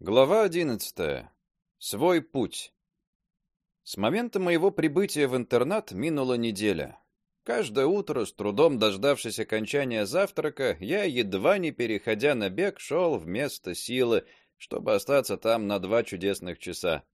Глава 11. Свой путь. С момента моего прибытия в интернат минула неделя. Каждое утро, с трудом дождавшись окончания завтрака, я, едва не переходя на бег, шел в место силы, чтобы остаться там на 2 чудесных часа.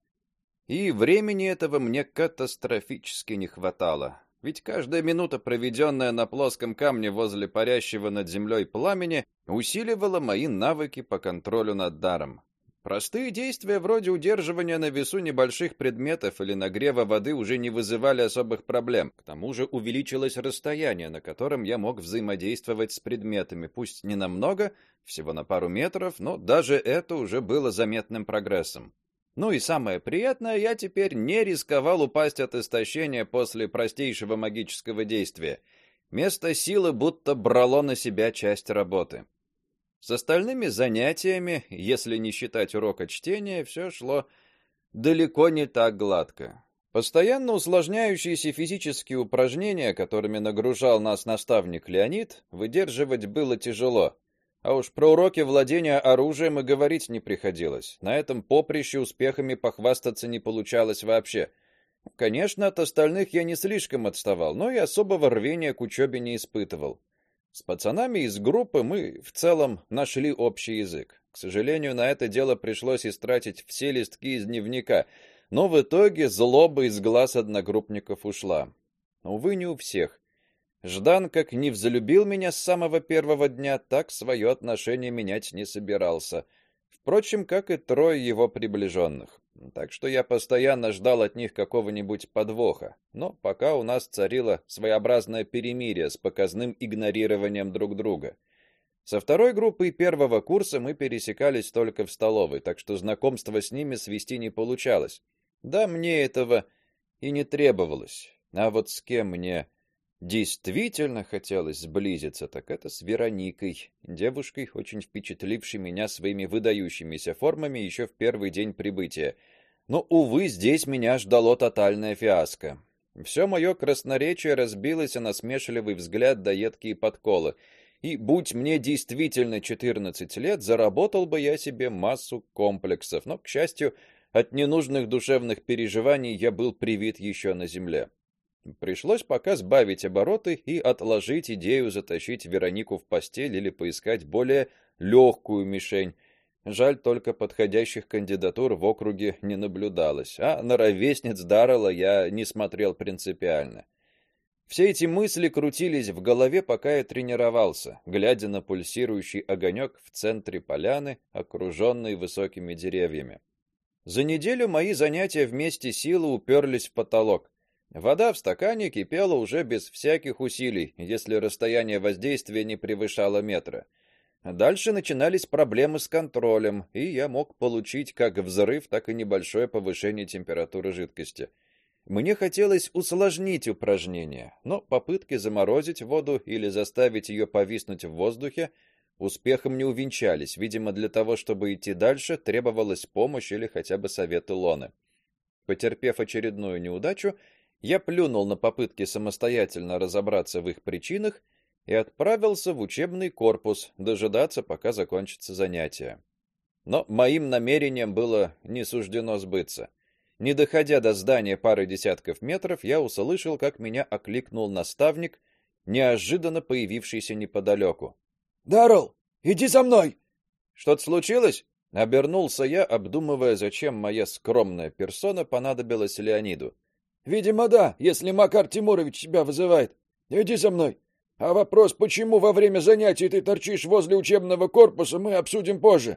И времени этого мне катастрофически не хватало. Ведь каждая минута, проведенная на плоском камне возле парящего над землей пламени, усиливала мои навыки по контролю над даром. Простые действия вроде удерживания на весу небольших предметов или нагрева воды уже не вызывали особых проблем. К тому же увеличилось расстояние, на котором я мог взаимодействовать с предметами, пусть не намного, всего на пару метров, но даже это уже было заметным прогрессом. Ну и самое приятное, я теперь не рисковал упасть от истощения после простейшего магического действия. Место силы будто брало на себя часть работы. С остальными занятиями, если не считать урока чтения, все шло далеко не так гладко. Постоянно усложняющиеся физические упражнения, которыми нагружал нас наставник Леонид, выдерживать было тяжело. А уж про уроки владения оружием и говорить не приходилось. На этом поприще успехами похвастаться не получалось вообще. Конечно, от остальных я не слишком отставал, но и особого рвения к учебе не испытывал. С пацанами из группы мы в целом нашли общий язык. К сожалению, на это дело пришлось истратить все листки из дневника, но в итоге злоба из глаз одногруппников ушла. Увы, не у всех. Ждан как не взлюбил меня с самого первого дня, так свое отношение менять не собирался. Впрочем, как и трое его приближенных. Так что я постоянно ждал от них какого-нибудь подвоха. Но пока у нас царило своеобразное перемирие с показным игнорированием друг друга. Со второй группой первого курса мы пересекались только в столовой, так что знакомство с ними свести не получалось. Да, мне этого и не требовалось. А вот с кем мне действительно хотелось сблизиться, так это с Вероникой, девушкой, очень впечатлившей меня своими выдающимися формами еще в первый день прибытия. Но, увы, здесь меня ждало тотальное фиаско. Все мое красноречие разбилось о насмешливый взгляд да едкие подколы. И будь мне действительно 14 лет, заработал бы я себе массу комплексов, но, к счастью, от ненужных душевных переживаний я был привит еще на земле. Пришлось пока сбавить обороты и отложить идею затащить Веронику в постель или поискать более легкую мишень. Жаль, только подходящих кандидатур в округе не наблюдалось, а на ровесниц Даррелла я не смотрел принципиально. Все эти мысли крутились в голове, пока я тренировался, глядя на пульсирующий огонек в центре поляны, окруженной высокими деревьями. За неделю мои занятия вместе силы уперлись в потолок. Вода в стакане кипела уже без всяких усилий, если расстояние воздействия не превышало метра. Дальше начинались проблемы с контролем, и я мог получить как взрыв, так и небольшое повышение температуры жидкости. Мне хотелось усложнить упражнение, но попытки заморозить воду или заставить ее повиснуть в воздухе успехом не увенчались. Видимо, для того, чтобы идти дальше, требовалась помощь или хотя бы совет Илоны. Потерпев очередную неудачу, я плюнул на попытки самостоятельно разобраться в их причинах и отправился в учебный корпус дожидаться, пока закончится занятие. Но моим намерениям было не суждено сбыться. Не доходя до здания пары десятков метров, я услышал, как меня окликнул наставник, неожиданно появившийся неподалеку. Даррелл, иди за мной. Что-то случилось? Обернулся я, обдумывая, зачем моя скромная персона понадобилась Леониду. Видимо, да, если Макар Тимурович тебя вызывает. Иди за мной. А вопрос, почему во время занятий ты торчишь возле учебного корпуса, мы обсудим позже.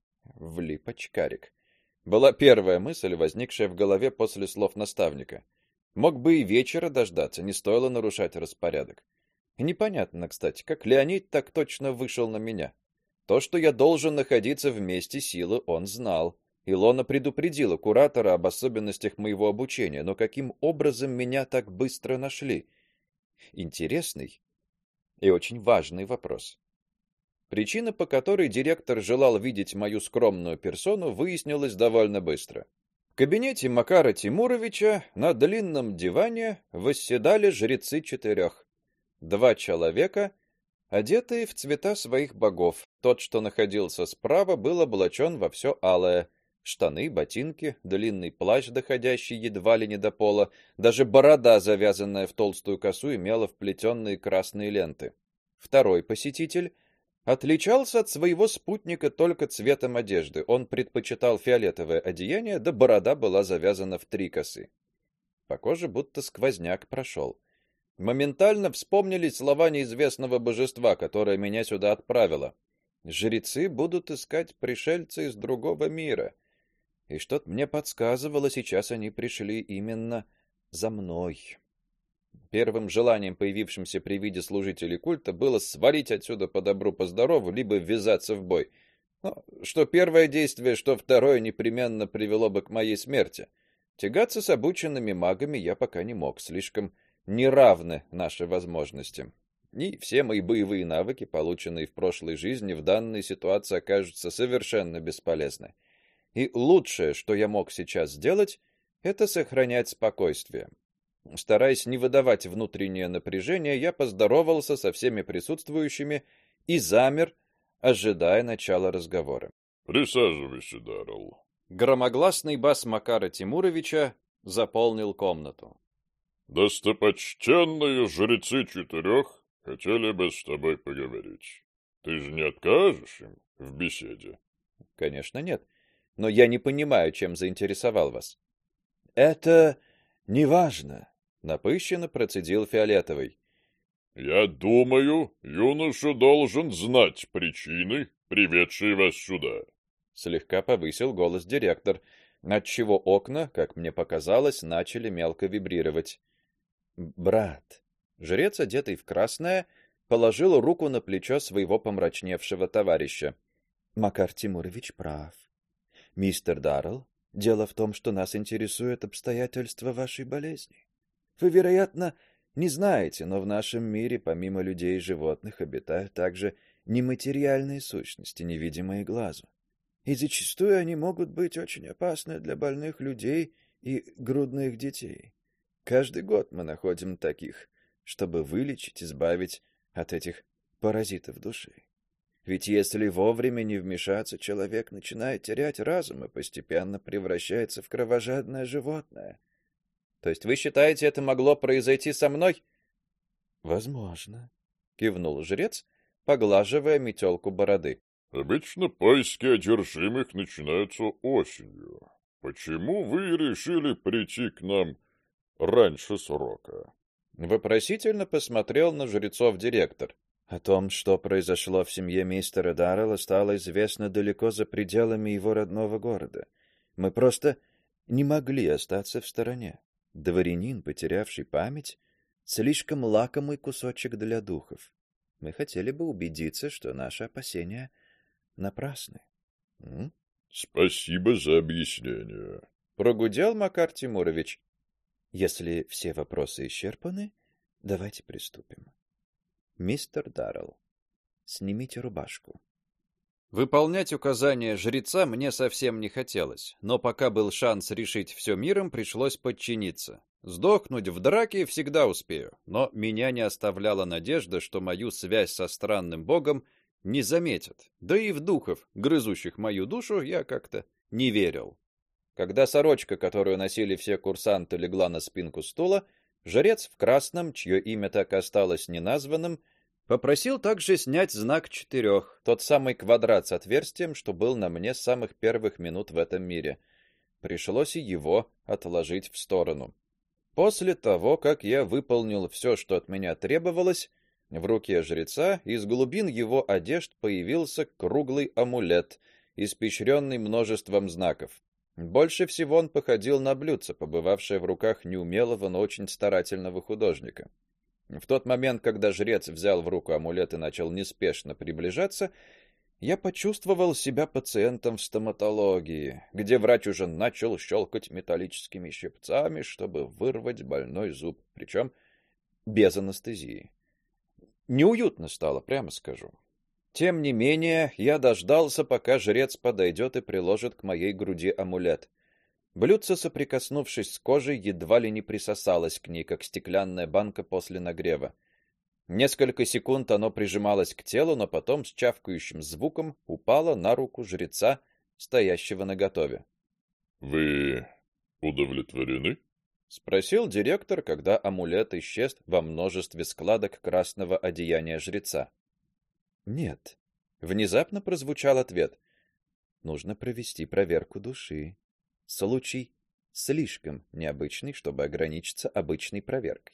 Влип очкарик. Была первая мысль, возникшая в голове после слов наставника. Мог бы и вечера дождаться, не стоило нарушать распорядок. И непонятно, кстати, как Леонид так точно вышел на меня. То, что я должен находиться вместе силы, он знал. Илона предупредила куратора об особенностях моего обучения, но каким образом меня так быстро нашли? Интересный и очень важный вопрос. Причина, по которой директор желал видеть мою скромную персону, выяснилась довольно быстро. В кабинете Макара Тимуровича на длинном диване восседали жрецы 4. 2 человека одетые в цвета своих богов. Тот, что находился справа, был облачен во все алое: штаны, ботинки, длинный плащ, доходящий едва ли не до пола, даже борода, завязанная в толстую косу, имела вплетенные красные ленты. Второй посетитель отличался от своего спутника только цветом одежды. Он предпочитал фиолетовое одеяние, да борода была завязана в 3 косы. По коже будто сквозняк прошел. Моментально вспомнились слова неизвестного божества, которое меня сюда отправило. Жрецы будут искать пришельца из другого мира. И что-то мне подсказывало, сейчас они пришли именно за мной. Первым желанием, появившимся при виде служителей культа, было свалить отсюда по добру по здорову, либо ввязаться в бой. Но что первое действие, что второе непременно привело бы к моей смерти. Тягаться с обученными магами я пока не мог, слишком неравны наши возможности. И все мои боевые навыки, полученные в прошлой жизни, в данной ситуации окажутся совершенно бесполезны. И лучшее, что я мог сейчас сделать, это сохранять спокойствие. Стараясь не выдавать внутреннее напряжение, я поздоровался со всеми присутствующими и замер, ожидая начала разговора. Присаживайся, Даррелл. Громогласный бас Макара Тимуровича заполнил комнату. Достопочтенные жрецы 4 хотели бы с тобой поговорить. Ты же не откажешь им в беседе? Конечно, нет. Но я не понимаю, чем заинтересовал вас. Это неважно, Напыщенно процедил Фиолетовый. Я думаю, юноша должен знать причины, приведшие вас сюда. Слегка повысил голос директор, отчего окна, как мне показалось, начали мелко вибрировать. Брат, жрец, одетый в красное, положил руку на плечо своего помрачневшего товарища. Макар Тимурович прав. Мистер Даррелл, дело в том, что нас интересуют обстоятельства вашей болезни. Вы, вероятно, не знаете, но в нашем мире помимо людей и животных обитают также нематериальные сущности, невидимые глазу. И зачастую они могут быть очень опасны для больных людей и грудных детей. Каждый год мы находим таких, чтобы вылечить, избавить от этих паразитов души. Ведь если вовремя не вмешаться, человек начинает терять разум и постепенно превращается в кровожадное животное. То есть вы считаете, это могло произойти со мной? Возможно, кивнул жрец, поглаживая метелку бороды. Обычно поиски одержимых начинаются осенью. Почему вы решили прийти к нам раньше срока? Вопросительно посмотрел на жрецов директор. О том, что произошло в семье мистера Даррелла, стало известно далеко за пределами его родного города. Мы просто не могли остаться в стороне. Дворянин, потерявший память, слишком лакомый кусочек для духов. Мы хотели бы убедиться, что наши опасения напрасны. Спасибо за объяснение. Прогудел Макар Тимурович. Если все вопросы исчерпаны, давайте приступим. Мистер Даррелл, снимите рубашку. Выполнять указания жреца мне совсем не хотелось, но пока был шанс решить все миром, пришлось подчиниться. Сдохнуть в драке всегда успею, но меня не оставляла надежда, что мою связь со странным богом не заметят. Да и в духов, грызущих мою душу, я как-то не верил. Когда сорочка, которую носили все курсанты, легла на спинку стула, жрец в красном, чье имя так и осталось неназванным, попросил также снять знак 4, тот самый квадрат с отверстием, что был на мне с самых первых минут в этом мире. Пришлось и его отложить в сторону. После того, как я выполнил все, что от меня требовалось, в руке жреца из глубин его одежд появился круглый амулет, испещренный множеством знаков. Больше всего он походил на блюдце, побывавшее в руках неумелого, но очень старательного художника. В тот момент, когда жрец взял в руку амулет и начал неспешно приближаться, я почувствовал себя пациентом в стоматологии, где врач уже начал щелкать металлическими щипцами, чтобы вырвать больной зуб, причем без анестезии. Неуютно стало, прямо скажу. Тем не менее, я дождался, пока жрец подойдет и приложит к моей груди амулет. Блюдце, соприкоснувшись с кожей, едва ли не присосалось к ней, как стеклянная банка после нагрева. Несколько секунд оно прижималось к телу, но потом с чавкающим звуком упало на руку жреца, стоящего наготове. Вы удовлетворены? Спросил директор, когда амулет исчез во множестве складок красного одеяния жреца. Нет. Внезапно прозвучал ответ. Нужно провести проверку души. Случай слишком необычный, чтобы ограничиться обычной проверкой.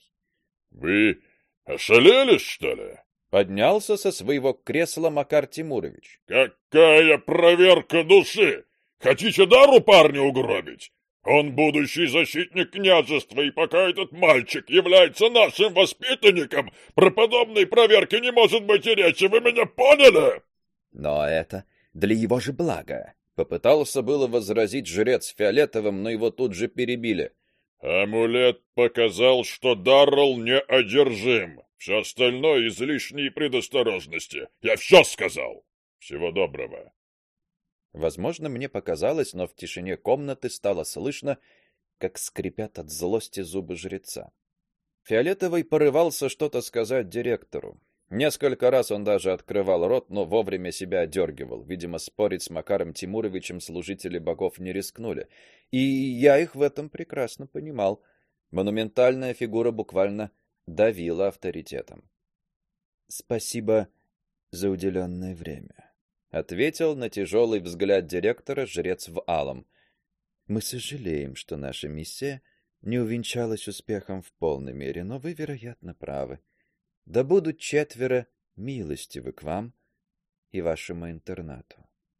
Вы ошалели, что ли? Поднялся со своего кресла Макар Тимурович. Какая проверка души? Хотите дару парня угробить? Он будущий защитник княжества, и пока этот мальчик является нашим воспитанником, про подобной проверки не может быть и речи, вы меня поняли? Но это для его же блага. Попытался было возразить жрец фиолетовым, но его тут же перебили. Амулет показал, что Даррелл неодержим. Все остальное излишние предосторожности. Я все сказал. Всего доброго. Возможно, мне показалось, но в тишине комнаты стало слышно, как скрипят от злости зубы жреца. Фиолетовый порывался что-то сказать директору. Несколько раз он даже открывал рот, но вовремя себя одергивал. Видимо, спорить с Макаром Тимуровичем служители богов не рискнули. И я их в этом прекрасно понимал. Монументальная фигура буквально давила авторитетом. «Спасибо за уделенное время», — ответил на тяжелый взгляд директора жрец в алом. «Мы сожалеем, что наша миссия не увенчалась успехом в полной мере, но вы, вероятно, правы. Да будут 4 милостивы к вам и вашему интернату».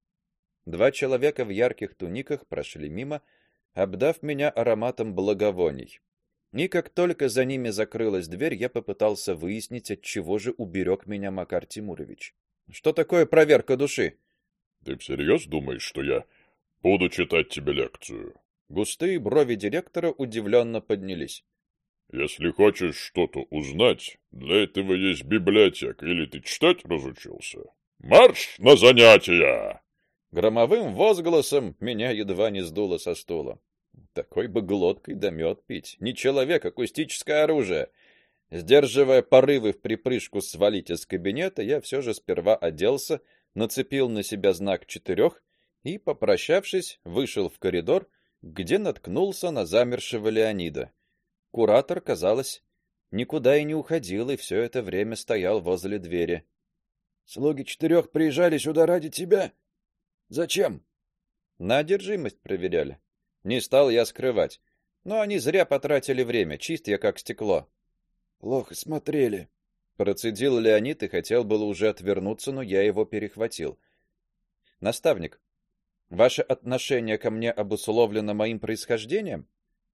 2 человека в ярких туниках прошли мимо, обдав меня ароматом благовоний. И как только за ними закрылась дверь, я попытался выяснить, от чего же уберег меня Макар Тимурович. Что такое проверка души? Ты всерьез думаешь, что я буду читать тебе лекцию? Густые брови директора удивленно поднялись. Если хочешь что-то узнать, для этого есть библиотека, или ты читать разучился? Марш на занятия! Громовым возгласом меня едва не сдуло со стула. Такой бы глоткой да мед пить. Не человек, акустическое оружие. Сдерживая порывы вприпрыжку свалить из кабинета, я все же сперва оделся, нацепил на себя знак 4 и, попрощавшись, вышел в коридор, где наткнулся на замершего Леонида. Куратор, казалось, никуда и не уходил, и все это время стоял возле двери. Слуги 4 приезжали сюда ради тебя? Зачем? На одержимость проверяли. Не стал я скрывать. Но они зря потратили время, чист я как стекло. Плохо смотрели. Процедил Леонид и хотел было уже отвернуться, но я его перехватил. Наставник, ваше отношение ко мне обусловлено моим происхождением?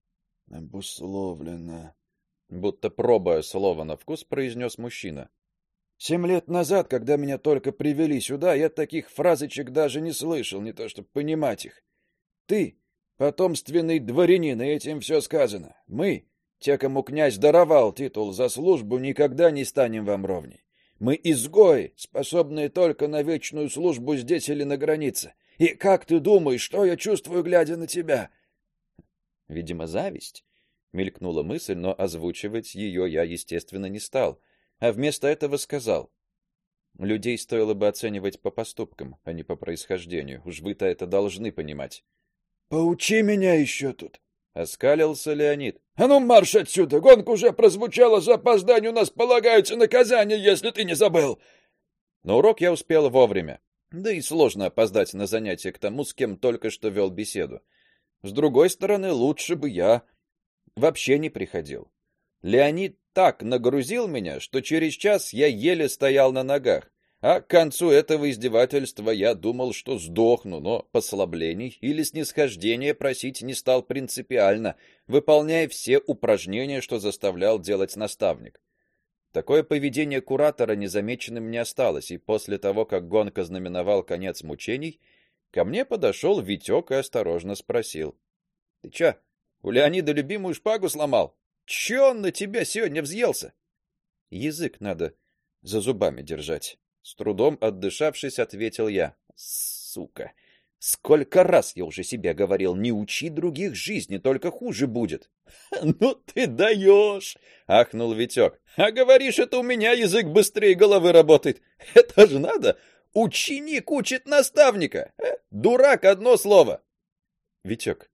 Обусловлено. Будто пробуя слово на вкус, произнес мужчина. 7 лет назад, когда меня только привели сюда, я таких фразочек даже не слышал, не то чтобы понимать их. Ты потомственный дворянин, и этим все сказано. Мы, те, кому князь даровал титул за службу, никогда не станем вам ровней. Мы изгои, способные только на вечную службу здесь или на границе. И как ты думаешь, что я чувствую, глядя на тебя? Видимо, зависть. Мелькнула мысль, но озвучивать ее я, естественно, не стал, а вместо этого сказал: людей стоило бы оценивать по поступкам, а не по происхождению. Уж вы-то это должны понимать. Поучи меня еще тут. Оскалился Леонид. А ну марш отсюда! Гонка уже прозвучала, за опоздание у нас полагаются наказания, если ты не забыл. На урок я успел вовремя. Да и сложно опоздать на занятие к тому, с кем только что вел беседу. С другой стороны, лучше бы я вообще не приходил. Леонид так нагрузил меня, что через час я еле стоял на ногах. А к концу этого издевательства я думал, что сдохну, но послаблений или снисхождения просить не стал принципиально, выполняя все упражнения, что заставлял делать наставник. Такое поведение куратора незамеченным не осталось, и после того, как гонка знаменовал конец мучений, ко мне подошел Витек и осторожно спросил: "Ты чё, у Леонида любимую шпагу сломал? Чё он на тебя сегодня взъелся?" "Язык надо за зубами держать", с трудом отдышавшись, ответил я. "Сука, Сколько раз я уже себе говорил: не учи других жизни, только хуже будет. Ну ты даешь! Ахнул Витек. А говоришь, это у меня язык быстрее головы работает. Это же надо! Ученик учит наставника! Дурак, одно слово! Витек,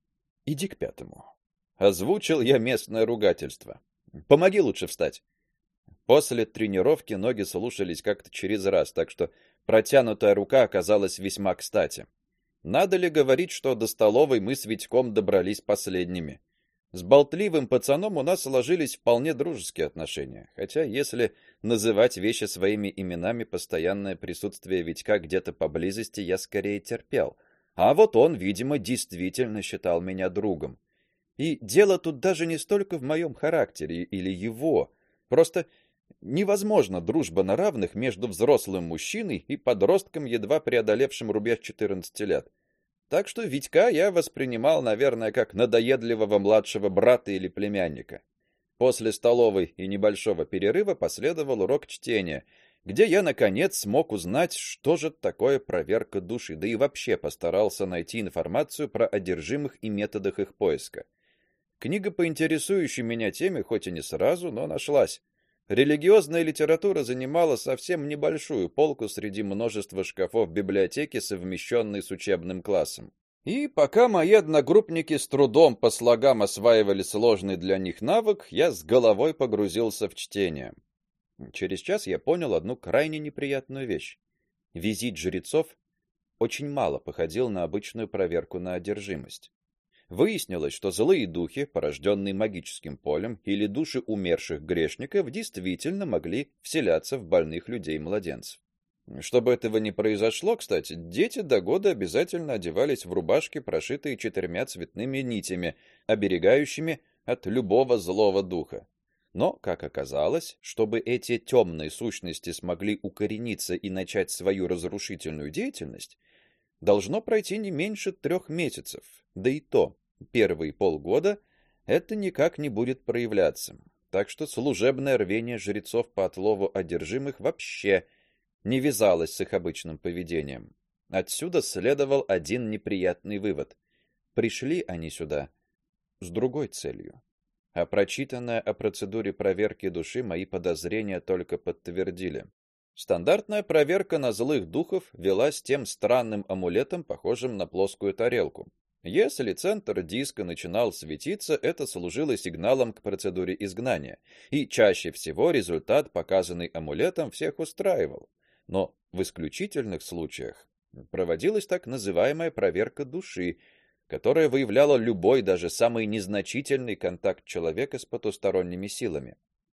иди к пятому. Озвучил я местное ругательство. Помоги лучше встать. После тренировки ноги слушались как-то через раз, так что протянутая рука оказалась весьма кстати. Надо ли говорить, что до столовой мы с Витьком добрались последними? С болтливым пацаном у нас сложились вполне дружеские отношения, хотя если называть вещи своими именами, постоянное присутствие Витька где-то поблизости я скорее терпел. А вот он, видимо, действительно считал меня другом. И дело тут даже не столько в моем характере или его. Просто невозможна дружба на равных между взрослым мужчиной и подростком, едва преодолевшим рубеж 14 лет. Так что Витька я воспринимал, наверное, как надоедливого младшего брата или племянника. После столовой и небольшого перерыва последовал урок чтения, где я наконец смог узнать, что же такое проверка души, да и вообще постарался найти информацию про одержимых и методах их поиска. Книга по интересующей меня теме хоть и не сразу, но нашлась. Религиозная литература занимала совсем небольшую полку среди множества шкафов библиотеки, совмещенной с учебным классом. И пока мои одногруппники с трудом по слогам осваивали сложный для них навык, я с головой погрузился в чтение. Через час я понял одну крайне неприятную вещь. Визит жрецов очень мало походил на обычную проверку на одержимость. Выяснилось, что злые духи, порожденные магическим полем, или души умерших грешников действительно могли вселяться в больных людей и младенцев. Чтобы этого не произошло, кстати, дети до года обязательно одевались в рубашки, прошитые 4 цветными нитями, оберегающими от любого злого духа. Но, как оказалось, чтобы эти темные сущности смогли укорениться и начать свою разрушительную деятельность, должно пройти не меньше 3 месяцев. Да и то, первые полгода это никак не будет проявляться. Так что служебное рвение жрецов по отлову одержимых вообще не вязалось с их обычным поведением. Отсюда следовал один неприятный вывод: пришли они сюда с другой целью. А прочитанное о процедуре проверки души мои подозрения только подтвердили. Стандартная проверка на злых духов велась тем странным амулетом, похожим на плоскую тарелку. Если центр диска начинал светиться, это служило сигналом к процедуре изгнания, и чаще всего результат, показанный амулетом, всех устраивал. Но в исключительных случаях проводилась так называемая проверка души, которая выявляла любой, даже самый незначительный контакт человека с потусторонними силами.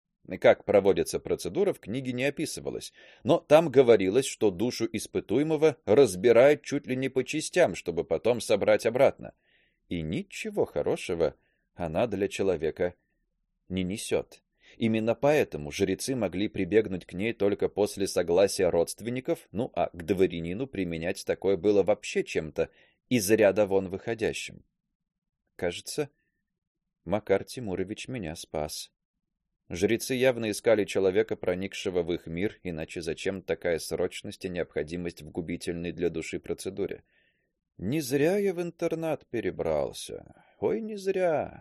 Как проводится процедура, в книге не описывалось, но там говорилось, что душу испытуемого разбирают чуть ли не по частям, чтобы потом собрать обратно. И ничего хорошего она для человека не несет. Именно поэтому жрецы могли прибегнуть к ней только после согласия родственников, ну а к дворянину применять такое было вообще чем-то из ряда вон выходящим. Кажется, Макар Тимурович меня спас. Жрецы явно искали человека, проникшего в их мир, иначе зачем такая срочность и необходимость в губительной для души процедуре? Не зря я в интернат перебрался. Ой, не зря.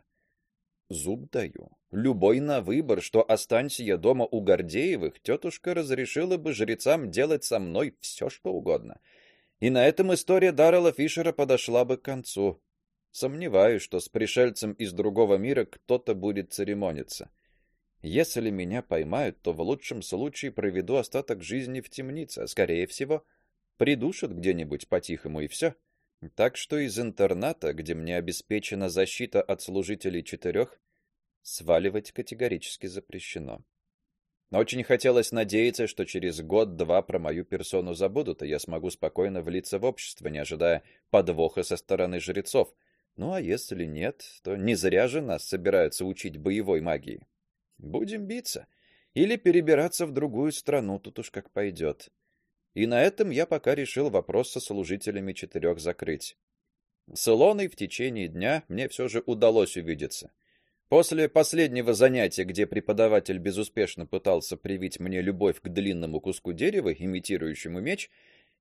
Зуб даю. Любой на выбор, что останься я дома у Гордеевых, тетушка разрешила бы жрецам делать со мной все, что угодно. И на этом история Даррела Фишера подошла бы к концу. Сомневаюсь, что с пришельцем из другого мира кто-то будет церемониться. Если меня поймают, то в лучшем случае проведу остаток жизни в темнице, а скорее всего, придушат где-нибудь по-тихому и все. Так что из интерната, где мне обеспечена защита от служителей 4, сваливать категорически запрещено. Но очень хотелось надеяться, что через год-два про мою персону забудут, и я смогу спокойно влиться в общество, не ожидая подвоха со стороны жрецов. Ну а если нет, то не зря же нас собираются учить боевой магии. Будем биться или перебираться в другую страну, тут уж как пойдет. И на этом я пока решил вопрос со служителями 4 закрыть. С Илоной в течение дня мне все же удалось увидеться. После последнего занятия, где преподаватель безуспешно пытался привить мне любовь к длинному куску дерева, имитирующему меч,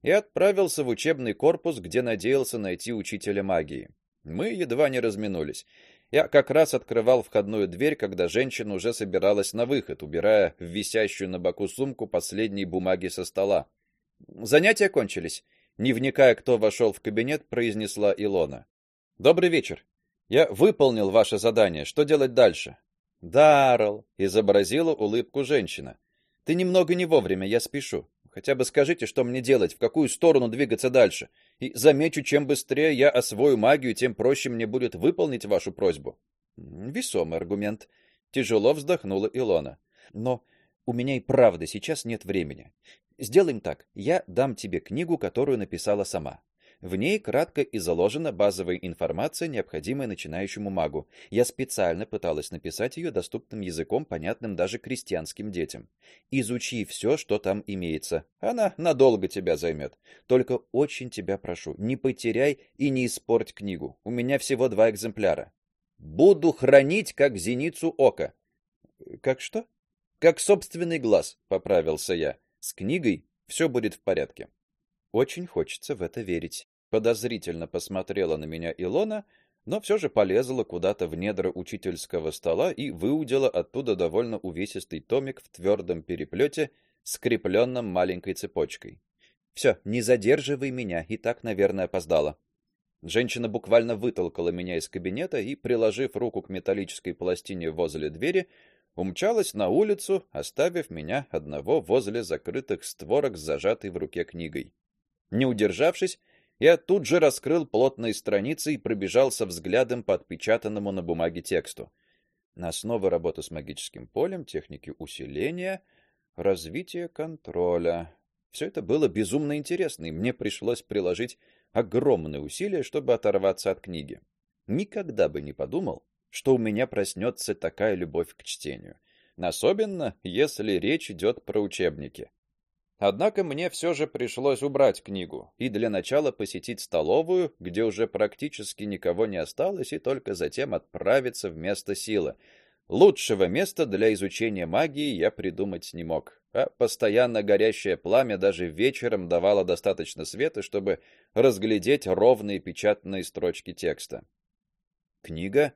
и отправился в учебный корпус, где надеялся найти учителя магии. Мы едва не разминулись. Я как раз открывал входную дверь, когда женщина уже собиралась на выход, убирая в висящую на боку сумку последние бумаги со стола. Занятия кончились. Не вникая, кто вошел в кабинет, произнесла Илона. Добрый вечер. Я выполнил ваше задание. Что делать дальше? Даррелл, изобразила улыбку женщина. Ты немного не вовремя, я спешу. Хотя бы скажите, что мне делать, в какую сторону двигаться дальше. И замечу, чем быстрее я освою магию, тем проще мне будет выполнить вашу просьбу. Весомый аргумент. Тяжело вздохнула Илона. Но у меня и правда сейчас нет времени. Сделаем так. Я дам тебе книгу, которую написала сама. В ней кратко изложена базовая информация, необходимая начинающему магу. Я специально пыталась написать ее доступным языком, понятным даже крестьянским детям. Изучи все, что там имеется. Она надолго тебя займет. Только очень тебя прошу, не потеряй и не испорть книгу. У меня всего 2 экземпляра. Буду хранить как зеницу ока. Как что? Как собственный глаз, поправился я. С книгой все будет в порядке. Очень хочется в это верить. Подозрительно посмотрела на меня Илона, но все же полезла куда-то в недра учительского стола и выудила оттуда довольно увесистый томик в твердом переплете, скрепленном маленькой цепочкой. Все, не задерживай меня, и так, наверное, опоздала. Женщина буквально вытолкала меня из кабинета и, приложив руку к металлической пластине возле двери, умчалась на улицу, оставив меня одного возле закрытых створок с зажатой в руке книгой. Не удержавшись, я тут же раскрыл плотные страницы и пробежался взглядом по отпечатанному на бумаге тексту. Основы работы с магическим полем, техники усиления, развитие контроля. Все это было безумно интересно, и мне пришлось приложить огромные усилия, чтобы оторваться от книги. Никогда бы не подумал, что у меня проснется такая любовь к чтению, особенно если речь идет про учебники. Однако мне все же пришлось убрать книгу и для начала посетить столовую, где уже практически никого не осталось, и только затем отправиться в место силы. Лучшего места для изучения магии я придумать не мог, а постоянно горящее пламя даже вечером давало достаточно света, чтобы разглядеть ровные печатные строчки текста. Книга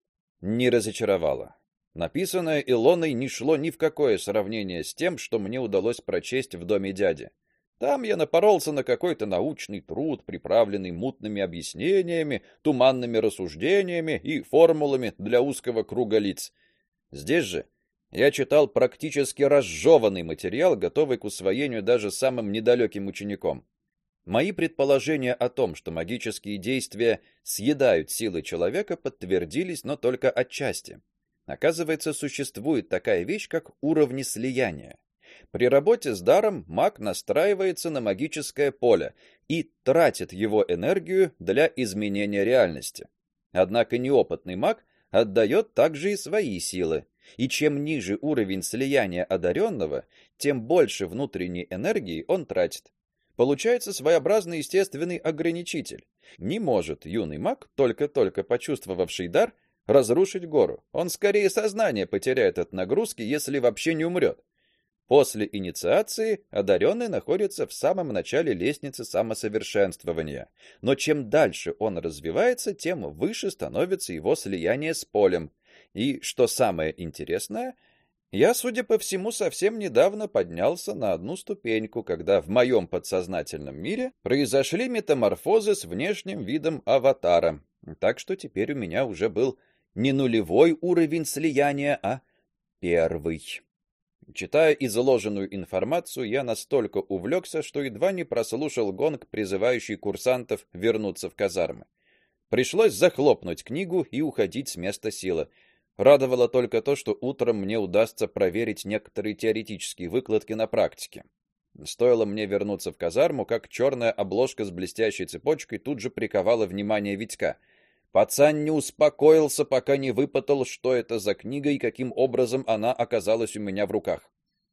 не разочаровала. Написанное Илоной не шло ни в какое сравнение с тем, что мне удалось прочесть в доме дяди. Там я напоролся на какой-то научный труд, приправленный мутными объяснениями, туманными рассуждениями и формулами для узкого круга лиц. Здесь же я читал практически разжеванный материал, готовый к усвоению даже самым недалеким учеником. Мои предположения о том, что магические действия съедают силы человека, подтвердились, но только отчасти. Оказывается, существует такая вещь, как уровни слияния. При работе с даром маг настраивается на магическое поле и тратит его энергию для изменения реальности. Однако неопытный маг отдает также и свои силы, и чем ниже уровень слияния одаренного, тем больше внутренней энергии он тратит. Получается своеобразный естественный ограничитель. Не может юный маг, только-только почувствовавший дар, разрушить гору. Он скорее сознание потеряет от нагрузки, если вообще не умрет. После инициации одаренный находится в самом начале лестницы самосовершенствования, но чем дальше он развивается, тем выше становится его слияние с полем. И, что самое интересное, я, судя по всему, совсем недавно поднялся на одну ступеньку, когда в моем подсознательном мире произошли метаморфозы с внешним видом аватара. Так что теперь у меня уже был не нулевой уровень слияния, а первый. Читая изложенную информацию, я настолько увлекся, что едва не прослушал гонг, призывающий курсантов вернуться в казармы. Пришлось захлопнуть книгу и уходить с места силы. Радовало только то, что утром мне удастся проверить некоторые теоретические выкладки на практике. Стоило мне вернуться в казарму, как черная обложка с блестящей цепочкой тут же приковала внимание Витька. Пацан не успокоился, пока не выпытал, что это за книга и каким образом она оказалась у меня в руках.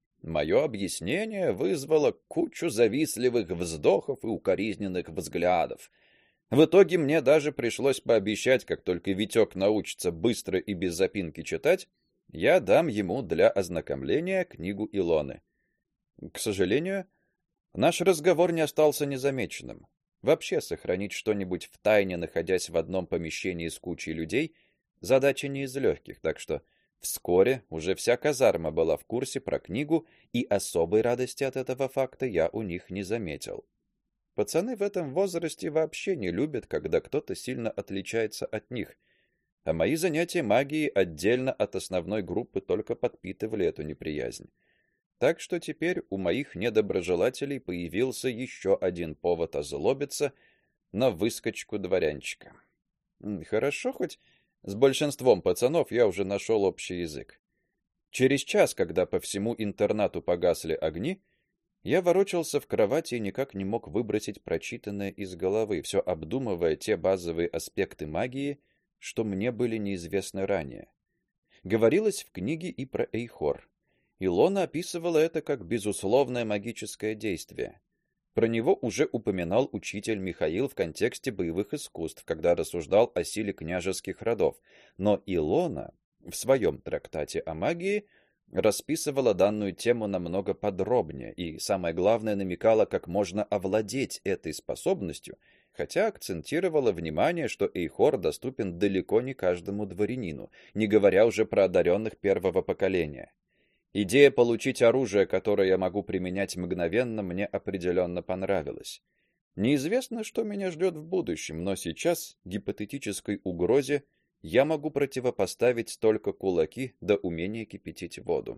Мое объяснение вызвало кучу завистливых вздохов и укоризненных взглядов. В итоге мне даже пришлось пообещать, как только Витек научится быстро и без запинки читать, я дам ему для ознакомления книгу Илоны. К сожалению, Наш разговор не остался незамеченным. Вообще сохранить что-нибудь в тайне, находясь в одном помещении с кучей людей, задача не из легких, так что вскоре уже вся казарма была в курсе про книгу, и особой радости от этого факта я у них не заметил. Пацаны в этом возрасте вообще не любят, когда кто-то сильно отличается от них, а мои занятия магией отдельно от основной группы только подпитывали эту неприязнь. Так что теперь у моих недоброжелателей появился еще один повод озлобиться на выскочку дворянчика. Хорошо, хоть с большинством пацанов я уже нашел общий язык. Через час, когда по всему интернату погасли огни, я ворочался в кровати и никак не мог выбросить прочитанное из головы, все обдумывая те базовые аспекты магии, что мне были неизвестны ранее. Говорилось в книге и про эйхор. Илона описывала это как безусловное магическое действие. Про него уже упоминал учитель Михаил в контексте боевых искусств, когда рассуждал о силе княжеских родов, но Илона в своем трактате о магии расписывала данную тему намного подробнее и, самое главное, намекала, как можно овладеть этой способностью, хотя акцентировала внимание, что эйхор доступен далеко не каждому дворянину, не говоря уже про одаренных первого поколения. Идея получить оружие, которое я могу применять мгновенно, мне определенно понравилась. Неизвестно, что меня ждет в будущем, но сейчас гипотетической угрозе я могу противопоставить только кулаки да умение кипятить воду.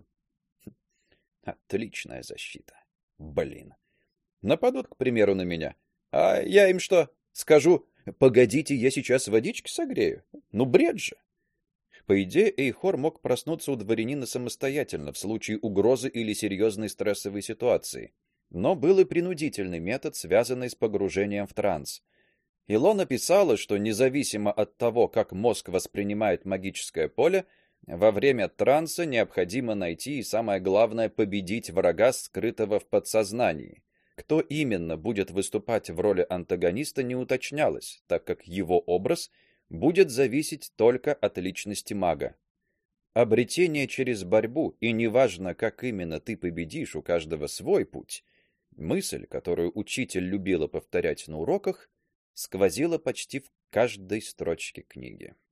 Отличная защита. Блин. Нападут, к примеру, на меня. А я им что, скажу: "Погодите, я сейчас водички согрею"? Ну бред же. По идее, эйхор мог проснуться у дворянина самостоятельно в случае угрозы или серьезной стрессовой ситуации. Но был и принудительный метод, связанный с погружением в транс. Илона писала, что независимо от того, как мозг воспринимает магическое поле, во время транса необходимо найти и, самое главное, победить врага, скрытого в подсознании. Кто именно будет выступать в роли антагониста, не уточнялось, так как его образ будет зависеть только от личности мага. Обретение через борьбу, и неважно, как именно ты победишь, у каждого свой путь. Мысль, которую учитель любила повторять на уроках, сквозила почти в каждой строчке книги.